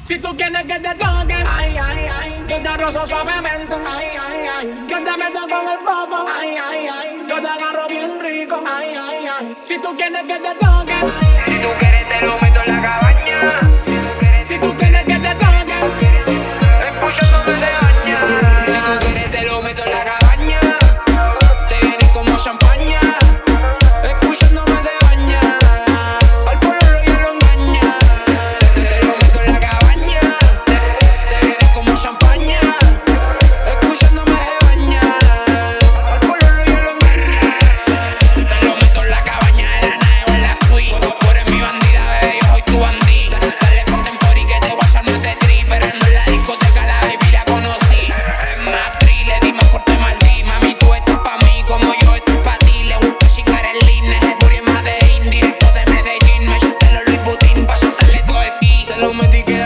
Si tú quieres que te toque, ay, ay, ay, yo te rozo suavemente, ay, ay, ay, yo te meto con el popo, ay, ay, ay, yo te agarro bien rico, ay, ay, ay. Si tú quieres que te toque, Si tú quieres te lo meto en la cabaña. si tú quieres que te toque, Escuchándome se baña. Si tú quieres te lo meto en la cabaña. Te vienes como champaña. Escuchándome se baña. Al pololo yo lo engaña. Te lo meto en la cabaña. Te vienes como champaña. Escuchándome se baña. Al pololo yo lo engaña. Te lo meto en la cabaña, en la nave o en la suite. Tú eres mi bandida, bebé, yo soy tu bandida. Dale ponte en fori que te voy a echar más de tri. Pero no en la discoteca la baby la conocí. Es más tri, le dimos corte maldí. Mami, tú estás pa' mí como yo estoy pa' ti. Le gusta chicar el line, es el booty en Medellín. Directo de Medellín, me chuté los Louis Vuitton pa' soltarle todo el key. Se lo metí que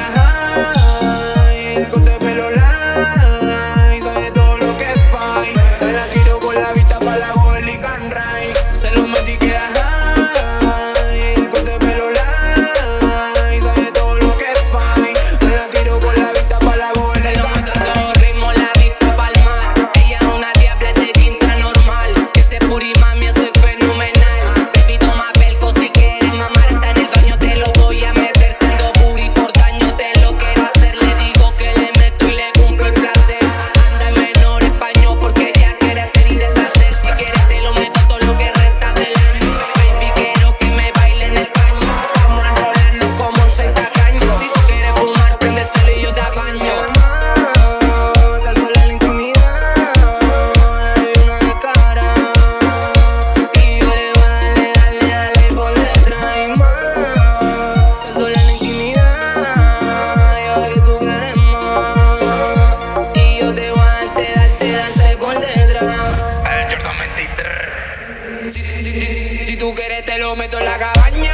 high, corte de pelo light. Sabe todo lo que es fine. Me la tiro con la vista pa' la Golly Can Ride. Se lo metí que high, corte de pelo light. Sabe todo lo que es fine. Me la tiro con la vista pa' la Golly Can Ride. Ritmo la vista pa'l mar. Ella es una diabla de tinta normal. Que ese booty mami eso es fenomenal. Baby toma pelco si quieres mamar. Está en el baño te lo voy a meter. Siendo booty por daño te lo quiero hacer. Le digo que le meto y le cumplo el placer. Anda en menor español porque ella quiere hacer y deshacer. Si quieres te lo meto todo lo que resta del año. Baby quiero que me baile en el caño. Vamos a enrolarnos como un seis tacaños. Si tú quieres fumar prendeselo y yo te apaño. Estás sola en la intimidad, la luna de cara. Y yo le voy a dale por detrás y más. Estás sola en la intimidad, yo sé que tú quieres más. Y yo te voy a darte por detrás. El Jordan 23. Si tú quieres te lo meto en la cabaña.